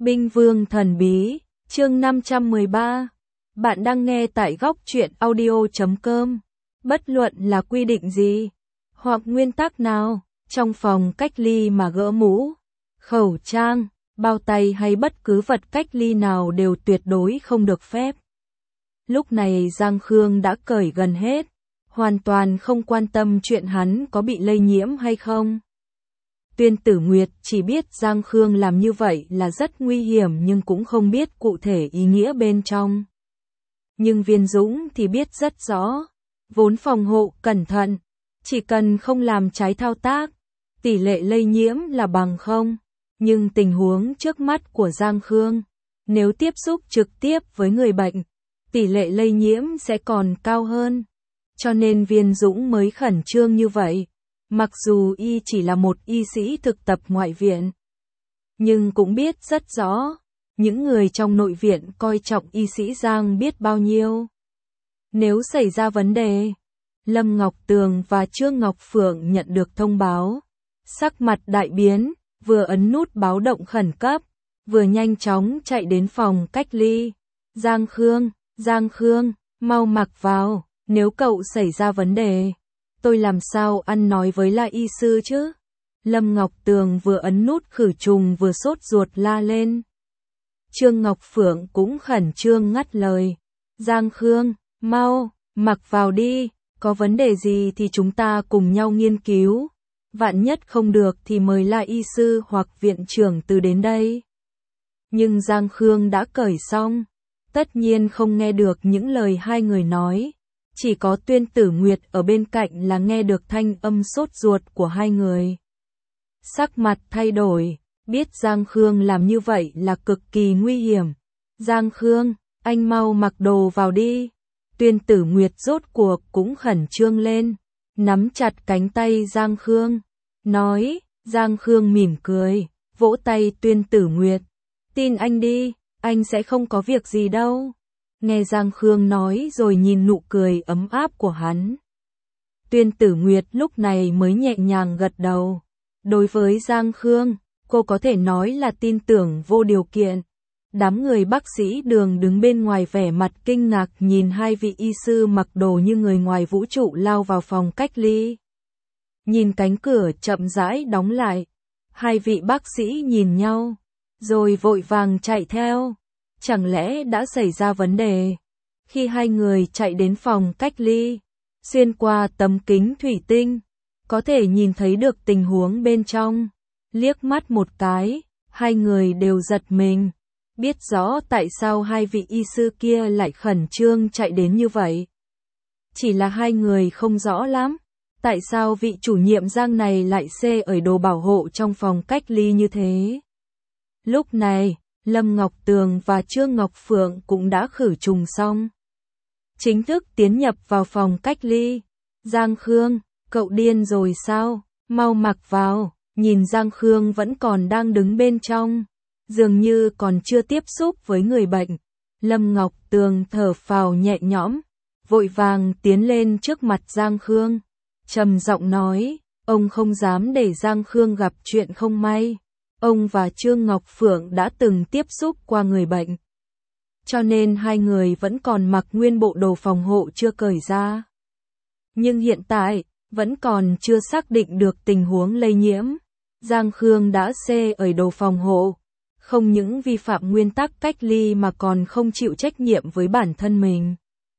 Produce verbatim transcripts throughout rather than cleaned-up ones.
Binh Vương Thần Bí, chương năm trăm mười ba. Bạn đang nghe tại góc truyện audio chấm com. Bất luận là quy định gì, hoặc nguyên tắc nào, trong phòng cách ly mà gỡ mũ, khẩu trang, bao tay hay bất cứ vật cách ly nào đều tuyệt đối không được phép. Lúc này Giang Khương đã cởi gần hết, hoàn toàn không quan tâm chuyện hắn có bị lây nhiễm hay không. Tuyên Tử Nguyệt chỉ biết Giang Khương làm như vậy là rất nguy hiểm nhưng cũng không biết cụ thể ý nghĩa bên trong. Nhưng Viên Dũng thì biết rất rõ, vốn phòng hộ cẩn thận, chỉ cần không làm trái thao tác, tỷ lệ lây nhiễm là bằng không. Nhưng tình huống trước mắt của Giang Khương, nếu tiếp xúc trực tiếp với người bệnh, tỷ lệ lây nhiễm sẽ còn cao hơn. Cho nên Viên Dũng mới khẩn trương như vậy. Mặc dù y chỉ là một y sĩ thực tập ngoại viện, nhưng cũng biết rất rõ, những người trong nội viện coi trọng y sĩ Giang biết bao nhiêu. Nếu xảy ra vấn đề, Lâm Ngọc Tường và Trương Ngọc Phượng nhận được thông báo, sắc mặt đại biến, vừa ấn nút báo động khẩn cấp, vừa nhanh chóng chạy đến phòng cách ly. Giang Khương, Giang Khương, mau mặc vào, nếu cậu xảy ra vấn đề, tôi làm sao ăn nói với La y sư chứ? Lâm Ngọc Tường vừa ấn nút khử trùng vừa sốt ruột la lên. Trương Ngọc Phượng cũng khẩn trương ngắt lời. Giang Khương, mau, mặc vào đi, có vấn đề gì thì chúng ta cùng nhau nghiên cứu. Vạn nhất không được thì mời La y sư hoặc viện trưởng từ đến đây. Nhưng Giang Khương đã cởi xong, tất nhiên không nghe được những lời hai người nói. Chỉ có Tuyên Tử Nguyệt ở bên cạnh là nghe được thanh âm sốt ruột của hai người. Sắc mặt thay đổi, biết Giang Khương làm như vậy là cực kỳ nguy hiểm. Giang Khương, anh mau mặc đồ vào đi. Tuyên Tử Nguyệt rốt cuộc cũng khẩn trương lên, nắm chặt cánh tay Giang Khương, nói. Giang Khương mỉm cười, vỗ tay Tuyên Tử Nguyệt. Tin anh đi, anh sẽ không có việc gì đâu. Nghe Giang Khương nói rồi nhìn nụ cười ấm áp của hắn. Tuyên Tử Nguyệt lúc này mới nhẹ nhàng gật đầu. Đối với Giang Khương, cô có thể nói là tin tưởng vô điều kiện. Đám người bác sĩ Đường đứng bên ngoài vẻ mặt kinh ngạc nhìn hai vị y sư mặc đồ như người ngoài vũ trụ lao vào phòng cách ly. Nhìn cánh cửa chậm rãi đóng lại, hai vị bác sĩ nhìn nhau, rồi vội vàng chạy theo. Chẳng lẽ đã xảy ra vấn đề? Khi hai người chạy đến phòng cách ly, xuyên qua tấm kính thủy tinh, có thể nhìn thấy được tình huống bên trong. Liếc mắt một cái, hai người đều giật mình, biết rõ tại sao hai vị y sư kia lại khẩn trương chạy đến như vậy. Chỉ là hai người không rõ lắm, tại sao vị chủ nhiệm Giang này lại xê ở đồ bảo hộ trong phòng cách ly như thế. Lúc này, Lâm Ngọc Tường và Trương Ngọc Phượng cũng đã khử trùng xong, chính thức tiến nhập vào phòng cách ly. Giang Khương, cậu điên rồi sao? Mau mặc vào. Nhìn Giang Khương vẫn còn đang đứng bên trong, dường như còn chưa tiếp xúc với người bệnh. Lâm Ngọc Tường thở phào nhẹ nhõm, vội vàng tiến lên trước mặt Giang Khương, trầm giọng nói, ông không dám để Giang Khương gặp chuyện không may. Ông và Trương Ngọc Phượng đã từng tiếp xúc qua người bệnh, cho nên hai người vẫn còn mặc nguyên bộ đồ phòng hộ chưa cởi ra. Nhưng hiện tại, vẫn còn chưa xác định được tình huống lây nhiễm. Giang Khương đã xê ở đồ phòng hộ, không những vi phạm nguyên tắc cách ly mà còn không chịu trách nhiệm với bản thân mình.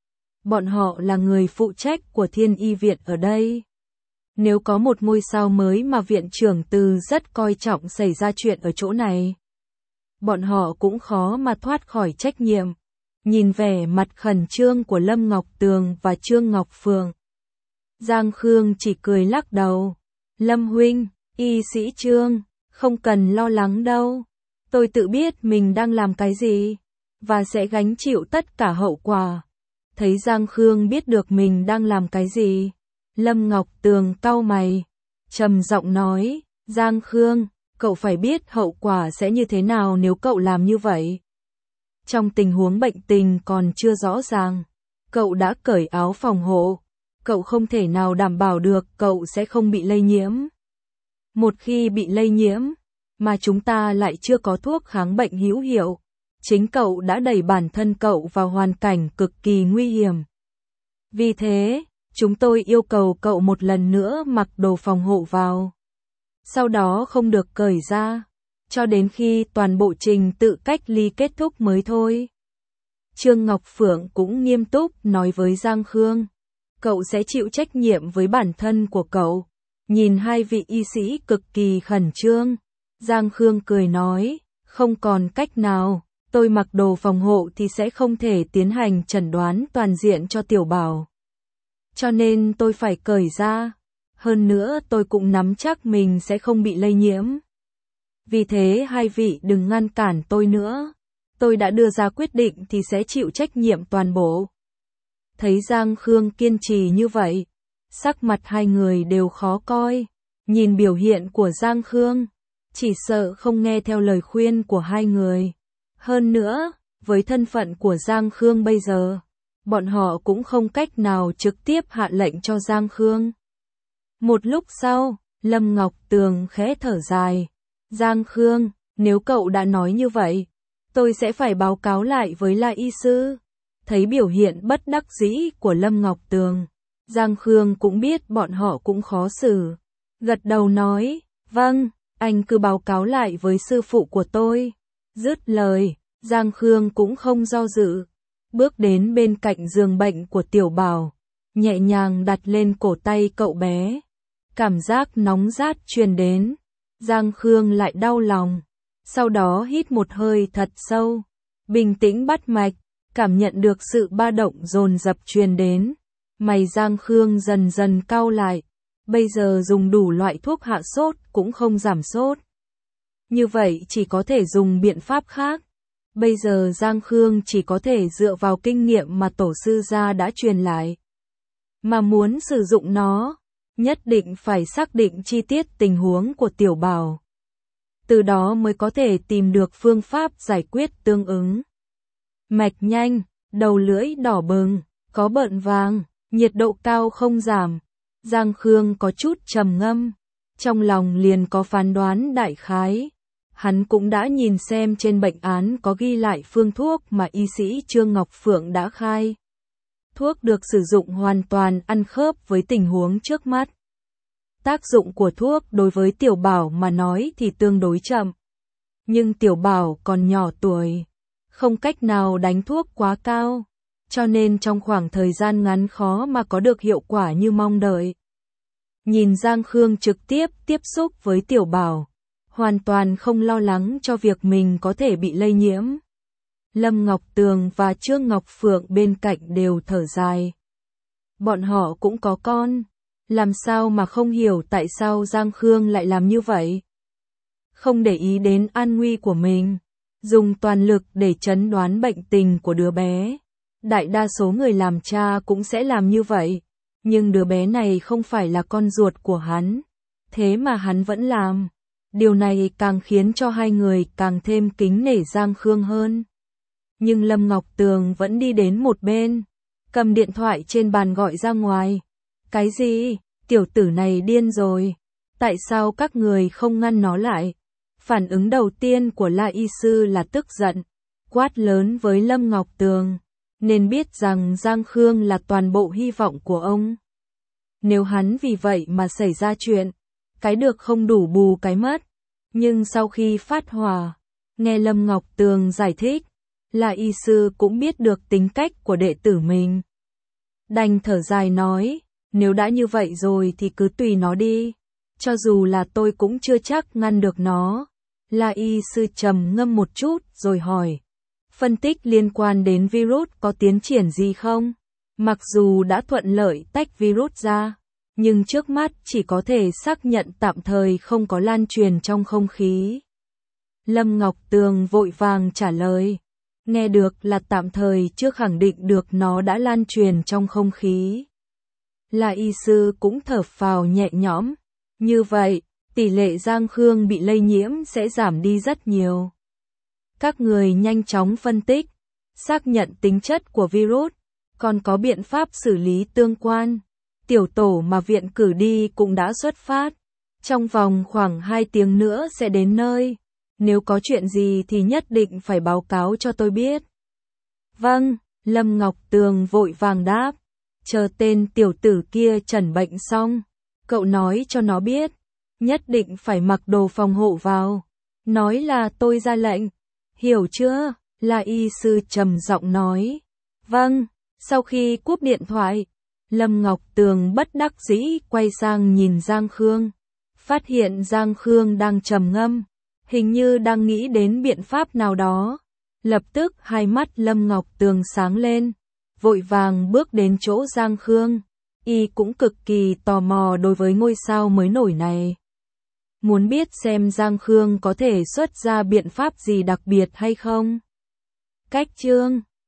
Bọn họ là người phụ trách của Thiên Y Viện ở đây. Nếu có một ngôi sao mới mà viện trưởng Từ rất coi trọng xảy ra chuyện ở chỗ này, bọn họ cũng khó mà thoát khỏi trách nhiệm. Nhìn vẻ mặt khẩn trương của Lâm Ngọc Tường và Trương Ngọc Phượng, Giang Khương chỉ cười lắc đầu. Lâm huynh, y sĩ Trương, không cần lo lắng đâu. Tôi tự biết mình đang làm cái gì, và sẽ gánh chịu tất cả hậu quả. Thấy Giang Khương biết được mình đang làm cái gì, Lâm Ngọc Tường cau mày, trầm giọng nói, Giang Khương, cậu phải biết hậu quả sẽ như thế nào nếu cậu làm như vậy. Trong tình huống bệnh tình còn chưa rõ ràng, cậu đã cởi áo phòng hộ, cậu không thể nào đảm bảo được cậu sẽ không bị lây nhiễm. Một khi bị lây nhiễm, mà chúng ta lại chưa có thuốc kháng bệnh hữu hiệu. Chính cậu đã đẩy bản thân cậu vào hoàn cảnh cực kỳ nguy hiểm. Vì thế, chúng tôi yêu cầu cậu một lần nữa mặc đồ phòng hộ vào. Sau đó không được cởi ra, cho đến khi toàn bộ trình tự cách ly kết thúc mới thôi. Trương Ngọc Phượng cũng nghiêm túc nói với Giang Khương. Cậu sẽ chịu trách nhiệm với bản thân của cậu. Nhìn hai vị y sĩ cực kỳ khẩn trương. Giang Khương cười nói, không còn cách nào, tôi mặc đồ phòng hộ thì sẽ không thể tiến hành chẩn đoán toàn diện cho Tiểu Bảo. Cho nên tôi phải cởi ra. Hơn nữa tôi cũng nắm chắc mình sẽ không bị lây nhiễm. Vì thế hai vị đừng ngăn cản tôi nữa. Tôi đã đưa ra quyết định thì sẽ chịu trách nhiệm toàn bộ. Thấy Giang Khương kiên trì như vậy, sắc mặt hai người đều khó coi. Nhìn biểu hiện của Giang Khương, chỉ sợ không nghe theo lời khuyên của hai người. Hơn nữa, với thân phận của Giang Khương bây giờ, bọn họ cũng không cách nào trực tiếp hạ lệnh cho Giang Khương. Một lúc sau, Lâm Ngọc Tường khẽ thở dài. Giang Khương, nếu cậu đã nói như vậy, tôi sẽ phải báo cáo lại với La y sư. Thấy biểu hiện bất đắc dĩ của Lâm Ngọc Tường, Giang Khương cũng biết bọn họ cũng khó xử. Gật đầu nói, vâng, anh cứ báo cáo lại với sư phụ của tôi. Dứt lời, Giang Khương cũng không do dự. Bước đến bên cạnh giường bệnh của Tiểu Bảo, nhẹ nhàng đặt lên cổ tay cậu bé. Cảm giác nóng rát truyền đến, Giang Khương lại đau lòng. Sau đó hít một hơi thật sâu, bình tĩnh bắt mạch, cảm nhận được sự ba động dồn dập truyền đến. Mày Giang Khương dần dần cau lại, bây giờ dùng đủ loại thuốc hạ sốt cũng không giảm sốt. Như vậy chỉ có thể dùng biện pháp khác. Bây giờ Giang Khương chỉ có thể dựa vào kinh nghiệm mà tổ sư gia đã truyền lại. Mà muốn sử dụng nó, nhất định phải xác định chi tiết tình huống của Tiểu Bảo. Từ đó mới có thể tìm được phương pháp giải quyết tương ứng. Mạch nhanh, đầu lưỡi đỏ bừng, có bợn vàng, nhiệt độ cao không giảm. Giang Khương có chút trầm ngâm, trong lòng liền có phán đoán đại khái. Hắn cũng đã nhìn xem trên bệnh án có ghi lại phương thuốc mà y sĩ Trương Ngọc Phượng đã khai. Thuốc được sử dụng hoàn toàn ăn khớp với tình huống trước mắt. Tác dụng của thuốc đối với Tiểu Bảo mà nói thì tương đối chậm. Nhưng Tiểu Bảo còn nhỏ tuổi, không cách nào đánh thuốc quá cao, cho nên trong khoảng thời gian ngắn khó mà có được hiệu quả như mong đợi. Nhìn Giang Khương trực tiếp tiếp xúc với Tiểu Bảo, hoàn toàn không lo lắng cho việc mình có thể bị lây nhiễm. Lâm Ngọc Tường và Trương Ngọc Phượng bên cạnh đều thở dài. Bọn họ cũng có con, làm sao mà không hiểu tại sao Giang Khương lại làm như vậy. Không để ý đến an nguy của mình, dùng toàn lực để chẩn đoán bệnh tình của đứa bé. Đại đa số người làm cha cũng sẽ làm như vậy, nhưng đứa bé này không phải là con ruột của hắn, thế mà hắn vẫn làm. Điều này càng khiến cho hai người càng thêm kính nể Giang Khương hơn. Nhưng Lâm Ngọc Tường vẫn đi đến một bên, cầm điện thoại trên bàn gọi ra ngoài. Cái gì? Tiểu tử này điên rồi. Tại sao các người không ngăn nó lại? Phản ứng đầu tiên của La y sư là tức giận, quát lớn với Lâm Ngọc Tường, nên biết rằng Giang Khương là toàn bộ hy vọng của ông. Nếu hắn vì vậy mà xảy ra chuyện, cái được không đủ bù cái mất. Nhưng sau khi phát hỏa, nghe Lâm Ngọc Tường giải thích, La y sư cũng biết được tính cách của đệ tử mình. Đành thở dài nói, nếu đã như vậy rồi thì cứ tùy nó đi, cho dù là tôi cũng chưa chắc ngăn được nó. La y sư trầm ngâm một chút rồi hỏi, phân tích liên quan đến virus có tiến triển gì không? Mặc dù đã thuận lợi tách virus ra, nhưng trước mắt chỉ có thể xác nhận tạm thời không có lan truyền trong không khí. Lâm Ngọc Tường vội vàng trả lời, nghe được là tạm thời chưa khẳng định được nó đã lan truyền trong không khí. La y sư cũng thở phào nhẹ nhõm, như vậy, tỷ lệ Giang Khương bị lây nhiễm sẽ giảm đi rất nhiều. Các người nhanh chóng phân tích, xác nhận tính chất của virus, còn có biện pháp xử lý tương quan. Tiểu tổ mà viện cử đi cũng đã xuất phát. Trong vòng khoảng hai tiếng nữa sẽ đến nơi. Nếu có chuyện gì thì nhất định phải báo cáo cho tôi biết. Vâng, Lâm Ngọc Tường vội vàng đáp. Chờ tên tiểu tử kia trần bệnh xong, cậu nói cho nó biết, nhất định phải mặc đồ phòng hộ vào. Nói là tôi ra lệnh. Hiểu chưa? La y sư trầm giọng nói. Vâng, sau khi cúp điện thoại, Lâm Ngọc Tường bất đắc dĩ quay sang nhìn Giang Khương. Phát hiện Giang Khương đang trầm ngâm, hình như đang nghĩ đến biện pháp nào đó. Lập tức hai mắt Lâm Ngọc Tường sáng lên, vội vàng bước đến chỗ Giang Khương. Y cũng cực kỳ tò mò đối với ngôi sao mới nổi này. Muốn biết xem Giang Khương có thể xuất ra biện pháp gì đặc biệt hay không. Cách chương